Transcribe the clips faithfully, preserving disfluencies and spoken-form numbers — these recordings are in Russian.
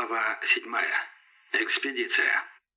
Глава седьмая. Экспедиция.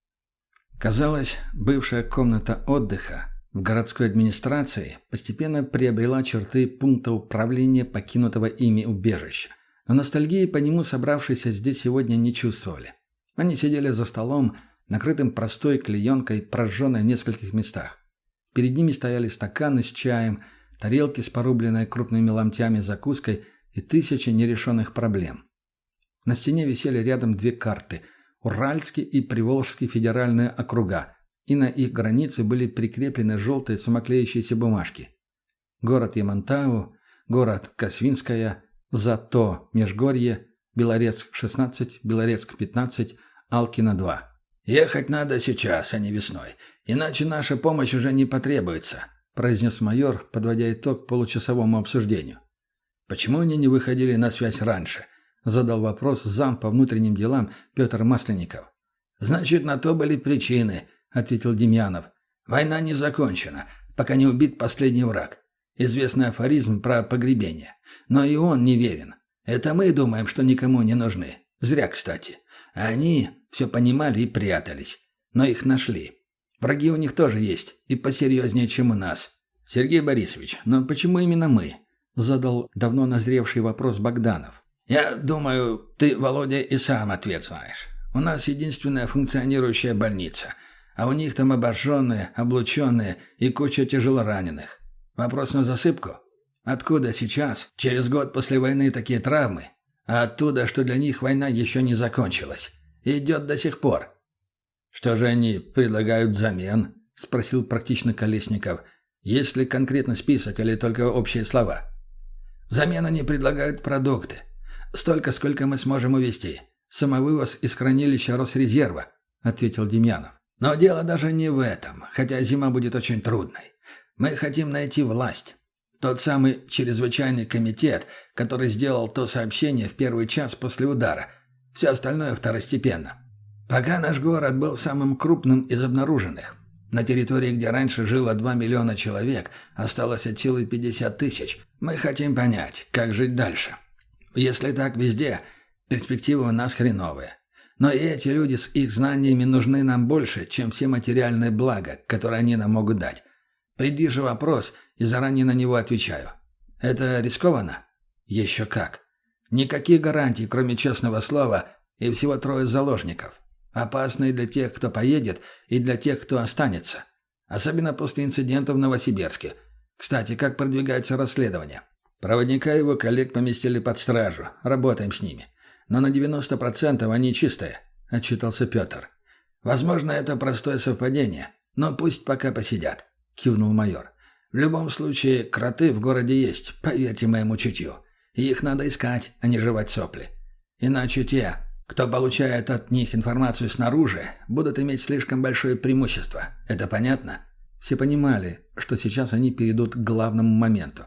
Казалось, бывшая комната отдыха в городской администрации постепенно приобрела черты пункта управления покинутого ими убежища. Но ностальгии по нему собравшиеся здесь сегодня не чувствовали. Они сидели за столом, накрытым простой клеенкой, прожженной в нескольких местах. Перед ними стояли стаканы с чаем, тарелки с порубленной крупными ломтями закуской и тысячи нерешенных проблем. На стене висели рядом две карты – Уральский и Приволжский федеральные округа, и на их границе были прикреплены желтые самоклеящиеся бумажки. Город Ямантау, город Косвинская, Зато, Межгорье, Белорецк шестнадцать, Белорецк пятнадцать, Алкино два. «Ехать надо сейчас, а не весной, иначе наша помощь уже не потребуется», – произнес майор, подводя итог получасовому обсуждению. «Почему они не выходили на связь раньше?» — задал вопрос зам по внутренним делам Петр Масленников. «Значит, на то были причины», — ответил Демьянов. «Война не закончена, пока не убит последний враг. Известный афоризм про погребение. Но и он не верен. Это мы думаем, что никому не нужны. Зря, кстати. А они все понимали и прятались. Но их нашли. Враги у них тоже есть, и посерьезнее, чем у нас». «Сергей Борисович, но почему именно мы?» — задал давно назревший вопрос Богданов. «Я думаю, ты, Володя, и сам ответ знаешь. У нас единственная функционирующая больница, а у них там обожженные, облученные и куча тяжелораненых. Вопрос на засыпку? Откуда сейчас, через год после войны, такие травмы? А оттуда, что для них война еще не закончилась. Идет до сих пор». «Что же они предлагают взамен?» – спросил практично Колесников. «Есть ли конкретный список или только общие слова?» «Взамен они предлагают продукты. Столько, сколько мы сможем увезти. Самовывоз из хранилища Росрезерва», — ответил Демьянов. «Но дело даже не в этом, хотя зима будет очень трудной. Мы хотим найти власть. Тот самый чрезвычайный комитет, который сделал то сообщение в первый час после удара. Все остальное второстепенно. Пока наш город был самым крупным из обнаруженных. На территории, где раньше жило два миллиона человек, осталось от силы пятьдесят тысяч. Мы хотим понять, как жить дальше. Если так везде, перспективы у нас хреновые. Но и эти люди с их знаниями нужны нам больше, чем все материальные блага, которые они нам могут дать. Предвижу вопрос и заранее на него отвечаю. Это рискованно? Еще как. Никаких гарантий, кроме честного слова, и всего трое заложников. Опасно и для тех, кто поедет, и для тех, кто останется. Особенно после инцидента в Новосибирске. Кстати, как продвигается расследование? Проводника и его коллег поместили под стражу. Работаем с ними. Но на девяносто процентов они чистые», — отчитался Петр. «Возможно, это простое совпадение, но пусть пока посидят», — кивнул майор. «В любом случае, кроты в городе есть, поверьте моему чутью. И их надо искать, а не жевать сопли. Иначе те, кто получает от них информацию снаружи, будут иметь слишком большое преимущество. Это понятно?» Все понимали, что сейчас они перейдут к главному моменту.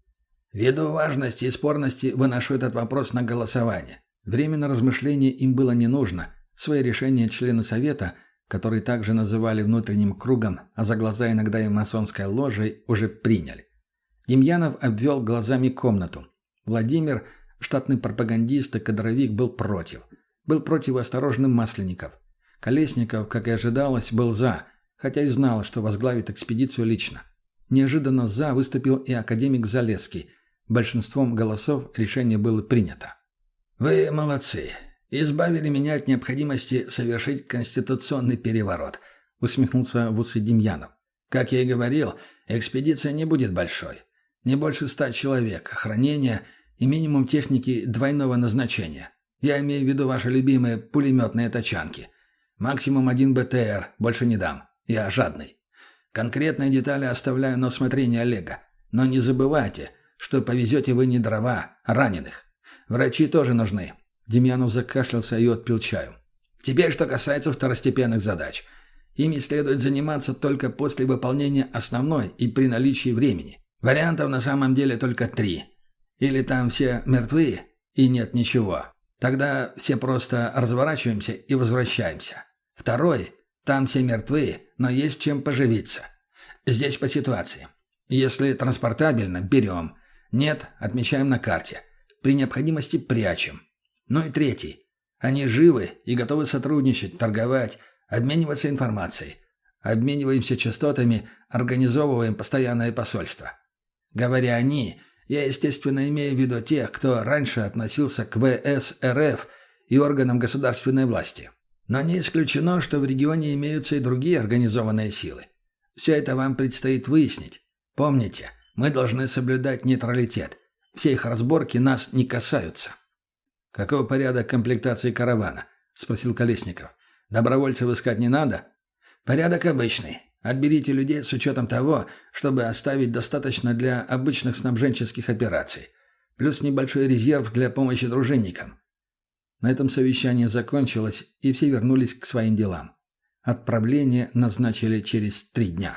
«Ввиду важности и спорности выношу этот вопрос на голосование. Время на размышление им было не нужно. Свои решения члены совета, которые также называли внутренним кругом, а за глаза иногда и масонской ложей, уже приняли. Демьянов обвел глазами комнату. Владимир, штатный пропагандист и кадровик, был против. Был против осторожным Масленников. Колесников, как и ожидалось, был за, хотя и знал, что возглавит экспедицию лично. Неожиданно за выступил и академик Залесский. Большинством голосов решение было принято. «Вы молодцы. Избавили меня от необходимости совершить конституционный переворот», — усмехнулся в усы Демьянов. «Как я и говорил, экспедиция не будет большой. Не больше ста человек, охранение и минимум техники двойного назначения. Я имею в виду ваши любимые пулеметные тачанки. Максимум один БТР, больше не дам. Я жадный. Конкретные детали оставляю на усмотрение Олега. Но не забывайте, что повезете вы не дрова, а раненых. Врачи тоже нужны». Демьянов закашлялся и отпил чаю. «Теперь, что касается второстепенных задач. Ими следует заниматься только после выполнения основной и при наличии времени. Вариантов на самом деле только три. Или там все мертвы и нет ничего. Тогда все просто разворачиваемся и возвращаемся. Второй – там все мертвы, но есть чем поживиться. Здесь по ситуации. Если транспортабельно – берем. Нет – отмечаем на карте. При необходимости прячем. Ну и третий. Они живы и готовы сотрудничать, торговать, обмениваться информацией. Обмениваемся частотами, организовываем постоянное посольство. Говоря «они», я, естественно, имею в виду тех, кто раньше относился к вэ эс эр эф и органам государственной власти. Но не исключено, что в регионе имеются и другие организованные силы. Все это вам предстоит выяснить. Помните, мы должны соблюдать нейтралитет. Все их разборки нас не касаются. «Какой порядок комплектации каравана?» – спросил Колесников. «Добровольцев искать не надо?» «Порядок обычный. Отберите людей с учетом того, чтобы оставить достаточно для обычных снабженческих операций. Плюс небольшой резерв для помощи дружинникам». На этом совещание закончилось, и все вернулись к своим делам. Отправление назначили через три дня.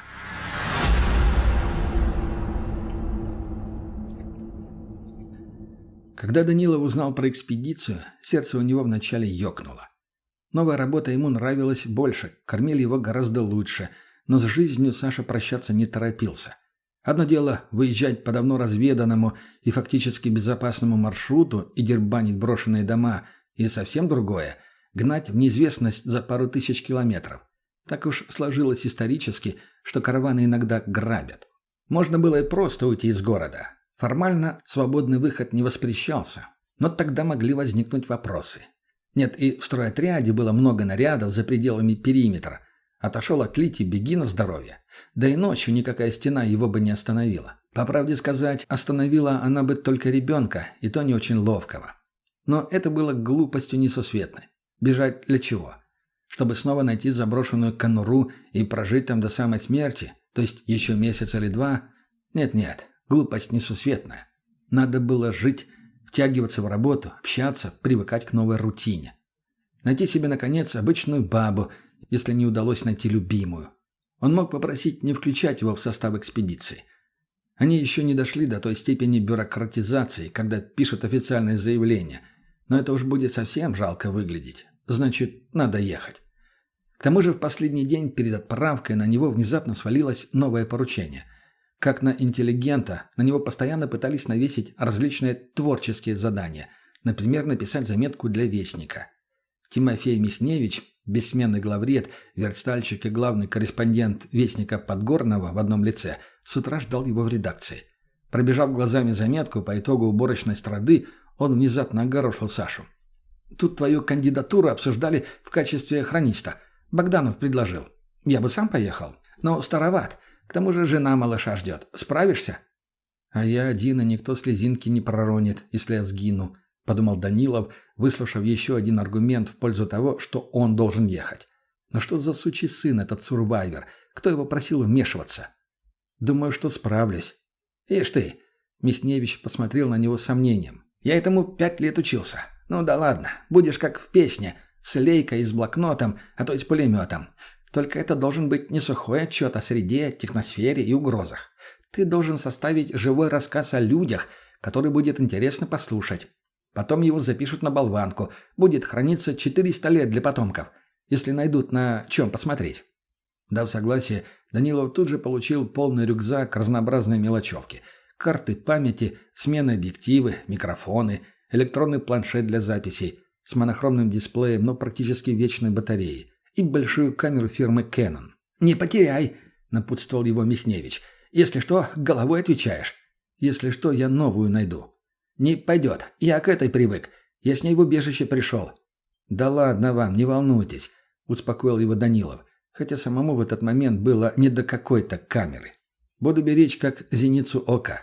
Когда Данилов узнал про экспедицию, сердце у него вначале ёкнуло. Новая работа ему нравилась больше, кормили его гораздо лучше, но с жизнью Саша прощаться не торопился. Одно дело выезжать по давно разведанному и фактически безопасному маршруту и дербанить брошенные дома, и совсем другое – гнать в неизвестность за пару тысяч километров. Так уж сложилось исторически, что караваны иногда грабят. Можно было и просто уйти из города. Формально свободный выход не воспрещался, но тогда могли возникнуть вопросы. Нет, и в стройотряде было много нарядов за пределами периметра. Отошел от Лити, беги на здоровье. Да и ночью никакая стена его бы не остановила. По правде сказать, остановила она бы только ребенка, и то не очень ловкого. Но это было глупостью несусветной. Бежать для чего? Чтобы снова найти заброшенную конуру и прожить там до самой смерти, то есть еще месяц или два? Нет-нет, глупость несусветная. Надо было жить, втягиваться в работу, общаться, привыкать к новой рутине. Найти себе, наконец, обычную бабу, если не удалось найти любимую. Он мог попросить не включать его в состав экспедиции. Они еще не дошли до той степени бюрократизации, когда пишут официальное заявление. Но это уж будет совсем жалко выглядеть. Значит, надо ехать. К тому же в последний день перед отправкой на него внезапно свалилось новое поручение. Как на интеллигента, на него постоянно пытались навесить различные творческие задания. Например, написать заметку для Вестника. Тимофей Михневич, бессменный главред, верстальщик и главный корреспондент Вестника Подгорного в одном лице, с утра ждал его в редакции. Пробежав глазами заметку по итогу уборочной страды, он внезапно огорошил Сашу. «Тут твою кандидатуру обсуждали в качестве хрониста. Богданов предложил. Я бы сам поехал, но староват. К тому же жена малыша ждет. Справишься?» «А я один, и никто слезинки не проронит, если я сгину», — подумал Данилов, выслушав еще один аргумент в пользу того, что он должен ехать. «Но что за сучий сын этот сурвайвер? Кто его просил вмешиваться?» «Думаю, что справлюсь». «Ишь ты!» — Михневич посмотрел на него с сомнением. «Я этому пять лет учился. Ну да ладно, будешь как в песне, с лейкой и с блокнотом, а то и с пулеметом. Только это должен быть не сухой отчет о среде, техносфере и угрозах. Ты должен составить живой рассказ о людях, который будет интересно послушать. Потом его запишут на болванку. Будет храниться четыреста лет для потомков, если найдут на чем посмотреть». Дав согласие, Данилов тут же получил полный рюкзак разнообразной мелочевки. Карты памяти, смены объективы, микрофоны, электронный планшет для записей с монохромным дисплеем, но практически вечной батареей, и большую камеру фирмы Canon. «Не потеряй», — напутствовал его Михневич. «Если что, головой отвечаешь. Если что, я новую найду». «Не пойдет. Я к этой привык. Я с ней в убежище пришел». «Да ладно вам, не волнуйтесь», — успокоил его Данилов, хотя самому в этот момент было не до какой-то камеры. «Буду беречь, как зеницу ока».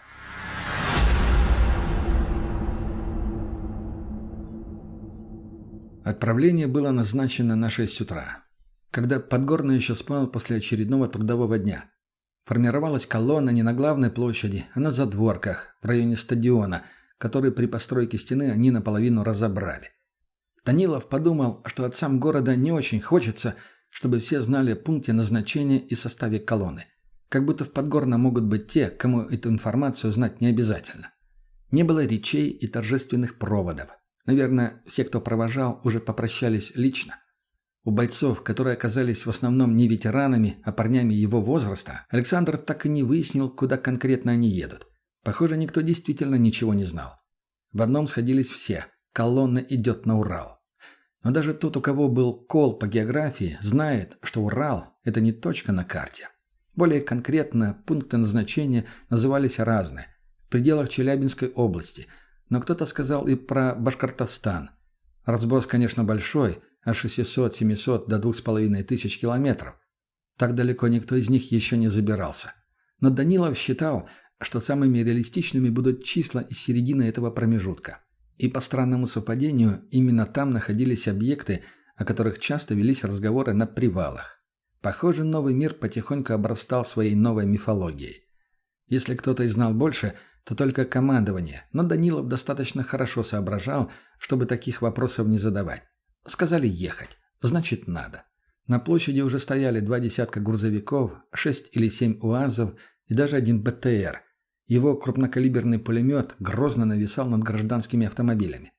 Отправление было назначено на шесть утра, когда Подгорный еще спал после очередного трудового дня. Формировалась колонна не на главной площади, а на задворках, в районе стадиона, который при постройке стены они наполовину разобрали. Данилов подумал, что отцам города не очень хочется, чтобы все знали о пункте назначения и составе колонны. Как будто в Подгорном могут быть те, кому эту информацию знать не обязательно. Не было речей и торжественных проводов. Наверное, все, кто провожал, уже попрощались лично. У бойцов, которые оказались в основном не ветеранами, а парнями его возраста, Александр так и не выяснил, куда конкретно они едут. Похоже, никто действительно ничего не знал. В одном сходились все – колонна идет на Урал. Но даже тот, у кого был кол по географии, знает, что Урал – это не точка на карте. Более конкретно, пункты назначения назывались разные. В пределах Челябинской области. Но кто-то сказал и про Башкортостан. Разброс, конечно, большой, от шестисот-семисот до двух с половиной тысяч километров. Так далеко никто из них еще не забирался. Но Данилов считал, что самыми реалистичными будут числа из середины этого промежутка. И по странному совпадению, именно там находились объекты, о которых часто велись разговоры на привалах. Похоже, новый мир потихоньку обрастал своей новой мифологией. Если кто-то и знал больше, то только командование, но Данилов достаточно хорошо соображал, чтобы таких вопросов не задавать. Сказали ехать, значит надо. На площади уже стояли два десятка грузовиков, шесть или семь УАЗов и даже один БТР. Его крупнокалиберный пулемет грозно нависал над гражданскими автомобилями.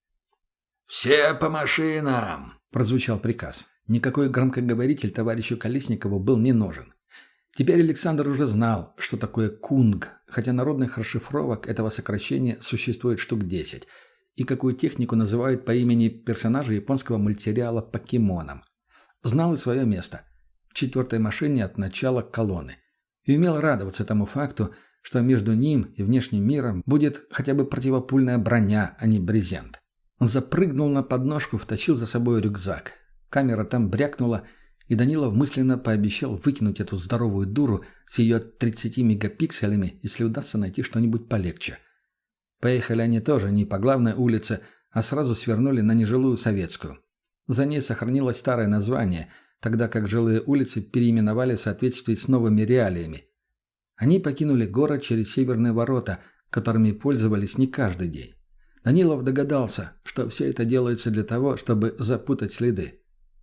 «Все по машинам!» – прозвучал приказ. Никакой громкоговоритель товарищу Колесникову был не нужен. Теперь Александр уже знал, что такое кунг, хотя народных расшифровок этого сокращения существует штук десять, и какую технику называют по имени персонажа японского мультсериала «Покемоном». Знал и свое место – в четвертой машине от начала колонны. И умел радоваться тому факту, что между ним и внешним миром будет хотя бы противопульная броня, а не брезент. Он запрыгнул на подножку, втащил за собой рюкзак. Камера там брякнула, и Данилов мысленно пообещал выкинуть эту здоровую дуру с ее тридцатью мегапикселями, если удастся найти что-нибудь полегче. Поехали они тоже не по главной улице, а сразу свернули на нежилую Советскую. За ней сохранилось старое название, тогда как жилые улицы переименовали в соответствии с новыми реалиями. Они покинули город через северные ворота, которыми пользовались не каждый день. Данилов догадался, что все это делается для того, чтобы запутать следы.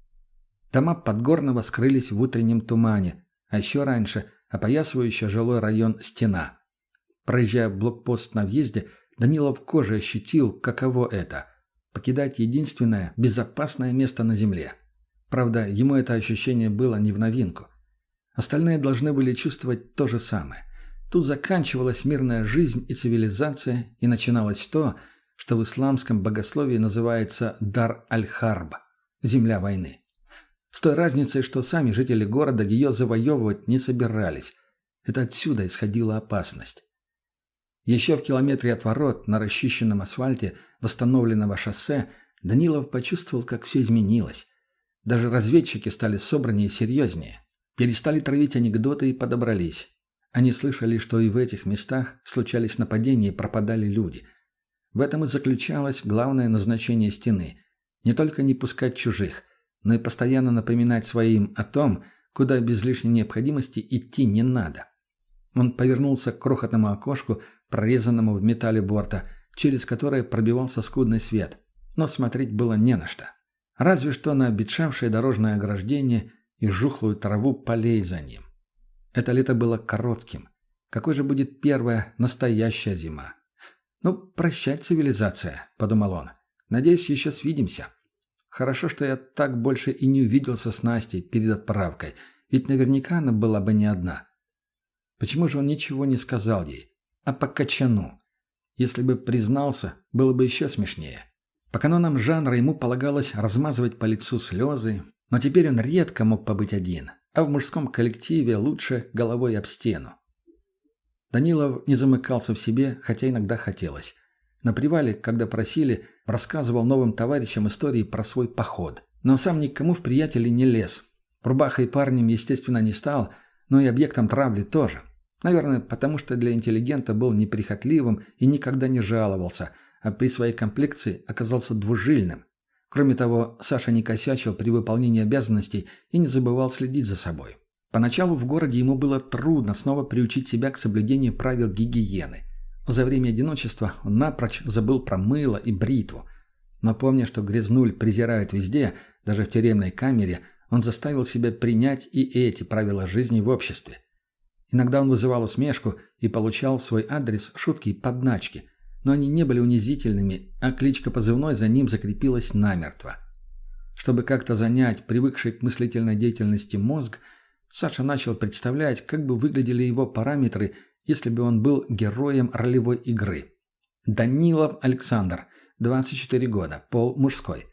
Дома Подгорного скрылись в утреннем тумане, а еще раньше опоясывающий жилой район стена. Проезжая блокпост на въезде, Данилов кожей ощутил, каково это – покидать единственное безопасное место на земле. Правда, ему это ощущение было не в новинку. Остальные должны были чувствовать то же самое. Тут заканчивалась мирная жизнь и цивилизация, и начиналось то, что в исламском богословии называется дар аль-харб – земля войны. С той разницей, что сами жители города ее завоевывать не собирались. Это отсюда исходила опасность. Еще в километре от ворот, на расчищенном асфальте восстановленного шоссе, Данилов почувствовал, как все изменилось. Даже разведчики стали собраннее и серьезнее. Перестали травить анекдоты и подобрались. Они слышали, что и в этих местах случались нападения и пропадали люди. В этом и заключалось главное назначение стены. Не только не пускать чужих, но и постоянно напоминать своим о том, куда без лишней необходимости идти не надо. Он повернулся к крохотному окошку, прорезанному в металле борта, через которое пробивался скудный свет, но смотреть было не на что. Разве что на обветшавшее дорожное ограждение и жухлую траву полей за ним. Это лето было коротким. Какой же будет первая настоящая зима? «Ну, прощай, цивилизация», — подумал он. «Надеюсь, еще свидимся. Хорошо, что я так больше и не увиделся с Настей перед отправкой, ведь наверняка она была бы не одна». Почему же он ничего не сказал ей? А по качану. Если бы признался, было бы еще смешнее. По канонам жанра ему полагалось размазывать по лицу слезы, но теперь он редко мог побыть один, а в мужском коллективе лучше головой об стену. Данилов не замыкался в себе, хотя иногда хотелось. На привале, когда просили, рассказывал новым товарищам истории про свой поход. Но сам никому в приятели не лез. Рубахой парнем, естественно, не стал, но и объектом травли тоже. Наверное, потому что для интеллигента был неприхотливым и никогда не жаловался, а при своей комплекции оказался двужильным. Кроме того, Саша не косячил при выполнении обязанностей и не забывал следить за собой. Поначалу в городе ему было трудно снова приучить себя к соблюдению правил гигиены. За время одиночества он напрочь забыл про мыло и бритву. Но помня, что грязнуль презирают везде, даже в тюремной камере, он заставил себя принять и эти правила жизни в обществе. Иногда он вызывал усмешку и получал в свой адрес шутки и подначки, но они не были унизительными, а кличка позывной за ним закрепилась намертво. Чтобы как-то занять привыкший к мыслительной деятельности мозг, Саша начал представлять, как бы выглядели его параметры, если бы он был героем ролевой игры. Данилов Александр, двадцать четыре года, пол мужской.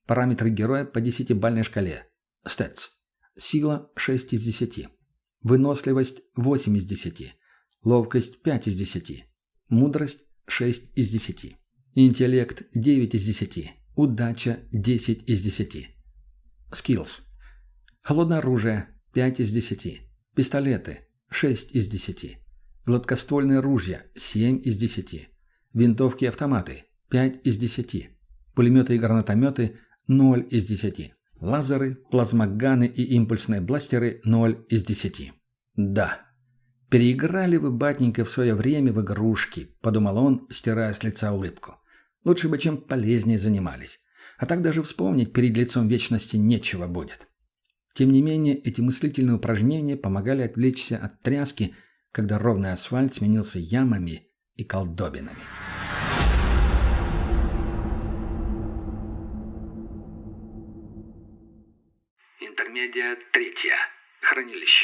Параметры героя по десятибалльной шкале. Stats. Сила шесть из десяти. Выносливость восемь из десяти. Ловкость пять из десяти. Мудрость шесть из десяти. Интеллект девять из десяти. Удача десять из десяти. Skills. Холодное оружие пять из десяти. Пистолеты шесть из десяти. Гладкоствольные ружья семь из десяти. Винтовки и автоматы пять из десяти. Пулеметы и гранатометы ноль из десяти. Лазеры, плазмоганы и импульсные бластеры ноль из десяти. Да, переиграли вы, батенька, в свое время в игрушки, подумал он, стирая с лица улыбку. Лучше бы чем полезнее занимались. А так даже вспомнить перед лицом вечности нечего будет. Тем не менее, эти мыслительные упражнения помогали отвлечься от тряски, когда ровный асфальт сменился ямами и колдобинами. Интермедия третья. Хранилище.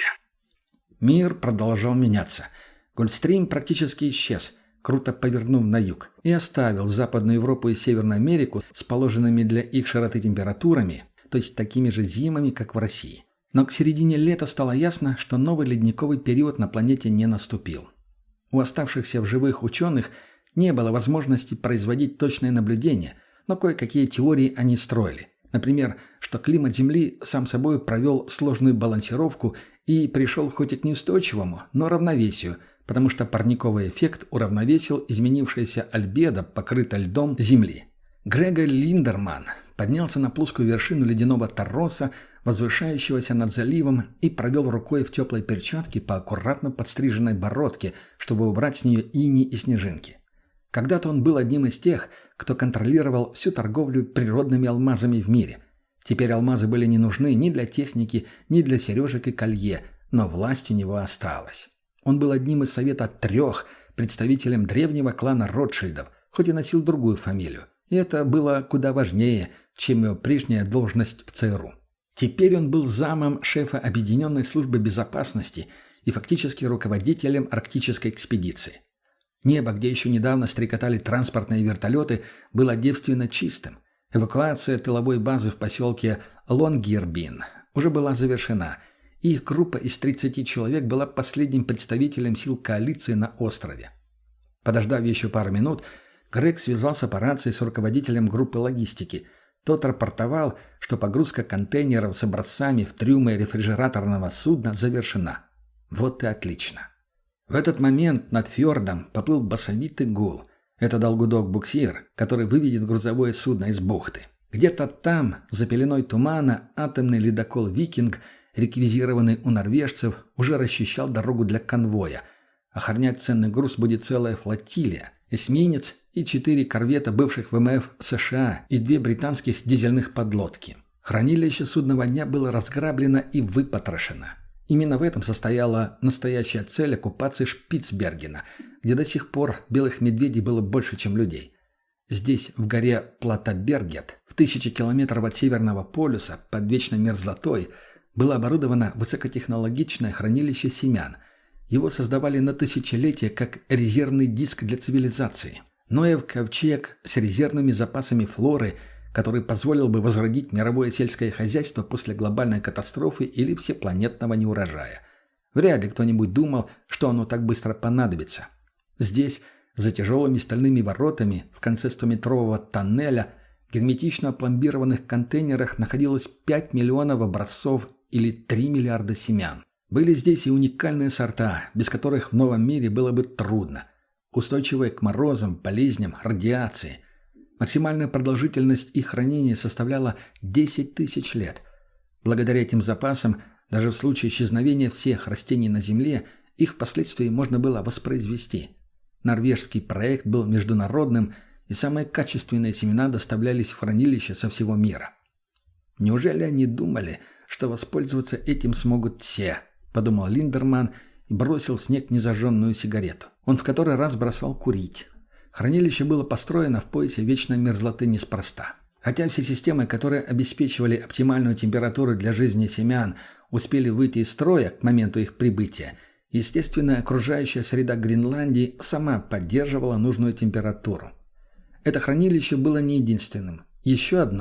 Мир продолжал меняться. Гольфстрим практически исчез, круто повернув на юг, и оставил Западную Европу и Северную Америку с положенными для их широты температурами, то есть такими же зимами, как в России. Но к середине лета стало ясно, что новый ледниковый период на планете не наступил. У оставшихся в живых ученых не было возможности производить точные наблюдения, но кое-какие теории они строили. Например, что климат Земли сам собой провел сложную балансировку и пришел хоть и к неустойчивому, но равновесию, потому что парниковый эффект уравновесил изменившееся альбедо, покрытое льдом Земли. Грегор Линдерман поднялся на плоскую вершину ледяного торроса, возвышающегося над заливом, и провел рукой в теплой перчатке по аккуратно подстриженной бородке, чтобы убрать с нее иней и снежинки. Когда-то он был одним из тех, кто контролировал всю торговлю природными алмазами в мире. Теперь алмазы были не нужны ни для техники, ни для сережек и колье, но власть у него осталась. Он был одним из совета трех, представителем древнего клана Ротшильдов, хоть и носил другую фамилию. И это было куда важнее, чем его прежняя должность в ЦРУ. Теперь он был замом шефа Объединенной службы безопасности и фактически руководителем арктической экспедиции. Небо, где еще недавно стрекотали транспортные вертолеты, было девственно чистым. Эвакуация тыловой базы в поселке Лонгьербин уже была завершена, и их группа из тридцати человек была последним представителем сил коалиции на острове. Подождав еще пару минут, Грег связался по рации с руководителем группы логистики. Тот рапортовал, что погрузка контейнеров с образцами в трюмы рефрижераторного судна завершена. Вот и отлично. В этот момент над фьордом поплыл басовитый гул. Это дал гудок буксир, который выведет грузовое судно из бухты. Где-то там, за пеленой тумана, атомный ледокол «Викинг», реквизированный у норвежцев, уже расчищал дорогу для конвоя. Охранять ценный груз будет целая флотилия, эсминец и четыре корвета бывших ВМФ США и две британских дизельных подлодки. Хранилище судного дня было разграблено и выпотрошено. Именно в этом состояла настоящая цель оккупации Шпицбергена, где до сих пор белых медведей было больше, чем людей. Здесь, в горе Платабергет, в тысячи километров от Северного полюса, под вечной мерзлотой, было оборудовано высокотехнологичное хранилище семян. Его создавали на тысячелетия как резервный диск для цивилизации. Ноев ковчег с резервными запасами флоры, который позволил бы возродить мировое сельское хозяйство после глобальной катастрофы или всепланетного неурожая. Вряд ли кто-нибудь думал, что оно так быстро понадобится. Здесь, за тяжелыми стальными воротами, в конце стометрового тоннеля, в герметично опломбированных контейнерах находилось пять миллионов образцов или три миллиарда семян. Были здесь и уникальные сорта, без которых в новом мире было бы трудно. Устойчивые к морозам, болезням, радиации. Максимальная продолжительность их хранения составляла десять тысяч лет. Благодаря этим запасам, даже в случае исчезновения всех растений на Земле, их впоследствии можно было воспроизвести. Норвежский проект был международным, и самые качественные семена доставлялись в хранилище со всего мира. «Неужели они думали, что воспользоваться этим смогут все?» – подумал Линдерман и бросил в снег незажженную сигарету. Он в который раз бросал курить. Хранилище было построено в поясе вечной мерзлоты неспроста. Хотя все системы, которые обеспечивали оптимальную температуру для жизни семян, успели выйти из строя к моменту их прибытия, естественно, окружающая среда Гренландии сама поддерживала нужную температуру. Это хранилище было не единственным. Еще одно,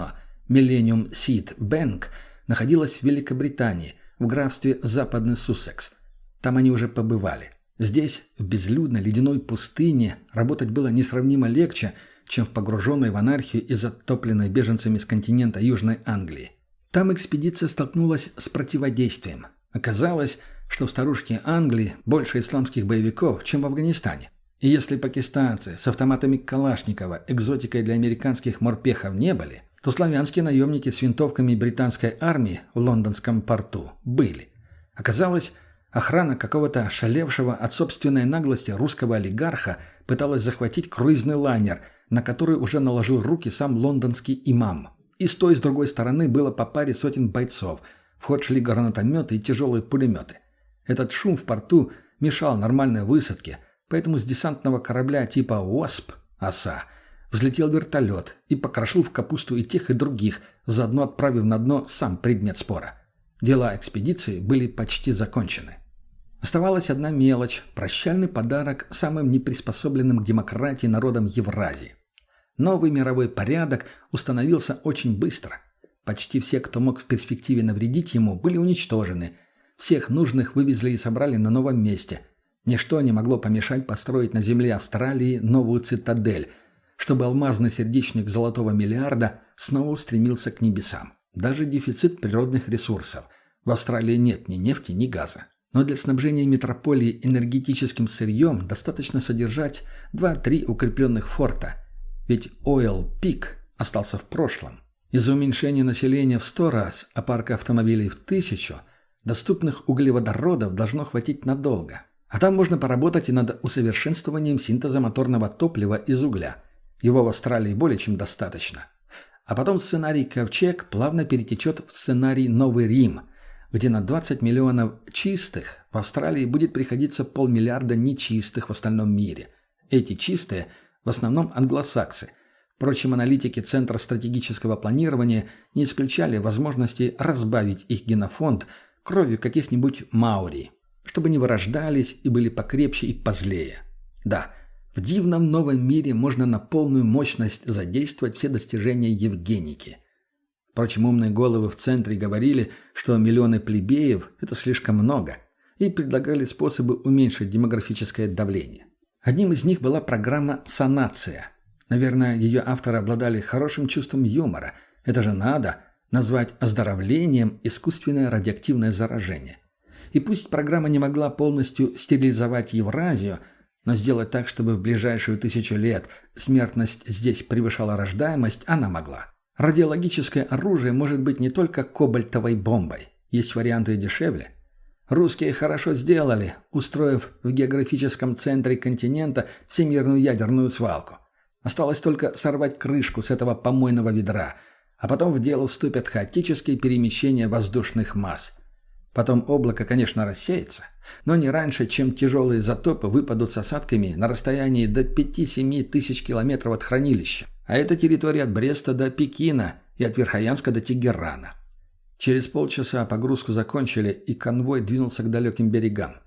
Millennium Seed Bank, находилась в Великобритании, в графстве Западный Суссекс. Там они уже побывали. Здесь, в безлюдной ледяной пустыне, работать было несравнимо легче, чем в погруженной в анархию и затопленной беженцами с континента Южной Англии. Там экспедиция столкнулась с противодействием. Оказалось, что в старушке Англии больше исламских боевиков, чем в Афганистане. И если пакистанцы с автоматами Калашникова экзотикой для американских морпехов не были, то славянские наемники с винтовками британской армии в лондонском порту были. Оказалось, охрана какого-то ошалевшего от собственной наглости русского олигарха пыталась захватить круизный лайнер, на который уже наложил руки сам лондонский имам. И с той, и с другой стороны было по паре сотен бойцов. В ход шли гранатометы и тяжелые пулеметы. Этот шум в порту мешал нормальной высадке, поэтому с десантного корабля типа «Уосп» «Оса» взлетел вертолет и покрошил в капусту и тех, и других, заодно отправив на дно сам предмет спора. Дела экспедиции были почти закончены. Оставалась одна мелочь – прощальный подарок самым неприспособленным к демократии народам Евразии. Новый мировой порядок установился очень быстро. Почти все, кто мог в перспективе навредить ему, были уничтожены. Всех нужных вывезли и собрали на новом месте. Ничто не могло помешать построить на земле Австралии новую цитадель, чтобы алмазный сердечник золотого миллиарда снова устремился к небесам. Даже дефицит природных ресурсов. В Австралии нет ни нефти, ни газа. Но для снабжения метрополии энергетическим сырьем достаточно содержать два-три укрепленных форта. Ведь Oil Peak остался в прошлом. Из-за уменьшения населения в сто раз, а парка автомобилей в тысячу, доступных углеводородов должно хватить надолго. А там можно поработать и над усовершенствованием синтеза моторного топлива из угля. Его в Австралии более чем достаточно. А потом сценарий «Ковчег» плавно перетечет в сценарий «Новый Рим», где на двадцать миллионов чистых в Австралии будет приходиться полмиллиарда нечистых в остальном мире. Эти чистые в основном англосаксы. Впрочем, аналитики Центра стратегического планирования не исключали возможности разбавить их генофонд кровью каких-нибудь маори, чтобы не вырождались и были покрепче и позлее. Да, в дивном новом мире можно на полную мощность задействовать все достижения Евгеники. Впрочем, умные головы в центре говорили, что миллионы плебеев – это слишком много, и предлагали способы уменьшить демографическое давление. Одним из них была программа «Санация». Наверное, ее авторы обладали хорошим чувством юмора. Это же надо назвать оздоровлением искусственное радиоактивное заражение. И пусть программа не могла полностью стерилизовать Евразию, но сделать так, чтобы в ближайшую тысячу лет смертность здесь превышала рождаемость, она могла. Радиологическое оружие может быть не только кобальтовой бомбой. Есть варианты и дешевле. Русские хорошо сделали, устроив в географическом центре континента всемирную ядерную свалку. Осталось только сорвать крышку с этого помойного ведра, а потом в дело вступят хаотические перемещения воздушных масс. Потом облако, конечно, рассеется, но не раньше, чем тяжелые изотопы выпадут с осадками на расстоянии до пяти-семи тысяч километров от хранилища. А это территория от Бреста до Пекина и от Верхоянска до Тегерана. Через полчаса погрузку закончили, и конвой двинулся к далеким берегам.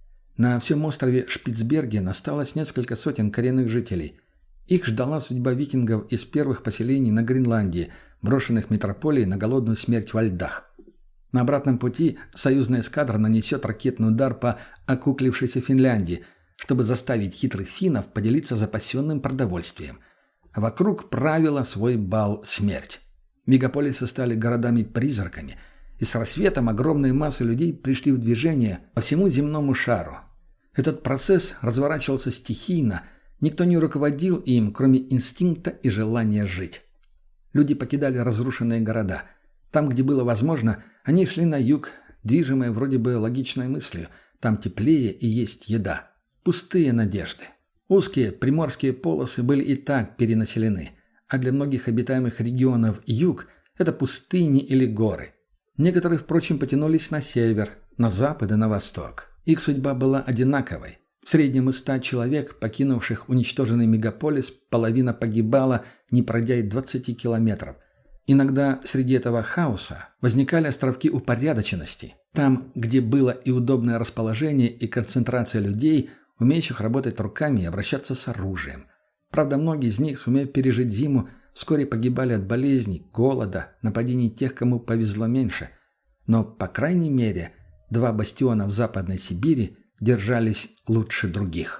На всем острове Шпицберген осталось несколько сотен коренных жителей. Их ждала судьба викингов из первых поселений на Гренландии, брошенных метрополией на голодную смерть во льдах. На обратном пути союзная эскадра нанесет ракетный удар по окуклившейся Финляндии, чтобы заставить хитрых финнов поделиться запасенным продовольствием. А вокруг правила свой бал смерть. Мегаполисы стали городами-призраками, и с рассветом огромные массы людей пришли в движение по всему земному шару. Этот процесс разворачивался стихийно, никто не руководил им, кроме инстинкта и желания жить. Люди покидали разрушенные города. Там, где было возможно, они шли на юг, движимые вроде бы логичной мыслью. Там теплее и есть еда. Пустые надежды. Узкие приморские полосы были и так перенаселены, а для многих обитаемых регионов юг – это пустыни или горы. Некоторые, впрочем, потянулись на север, на запад и на восток. Их судьба была одинаковой. В среднем из ста человек, покинувших уничтоженный мегаполис, половина погибала, не пройдя и двадцати километров. Иногда среди этого хаоса возникали островки упорядоченности. Там, где было и удобное расположение, и концентрация людей, умеющих работать руками и обращаться с оружием. Правда, многие из них, сумев пережить зиму, Вскоре погибали от болезней, голода, нападений тех, кому повезло меньше. Но, по крайней мере, два бастиона в Западной Сибири держались лучше других.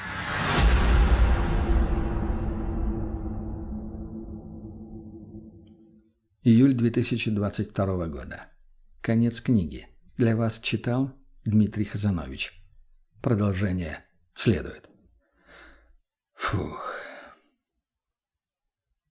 Июль две тысячи двадцать второго года. Конец книги. Для вас читал Дмитрий Хазанович. Продолжение следует. Фух.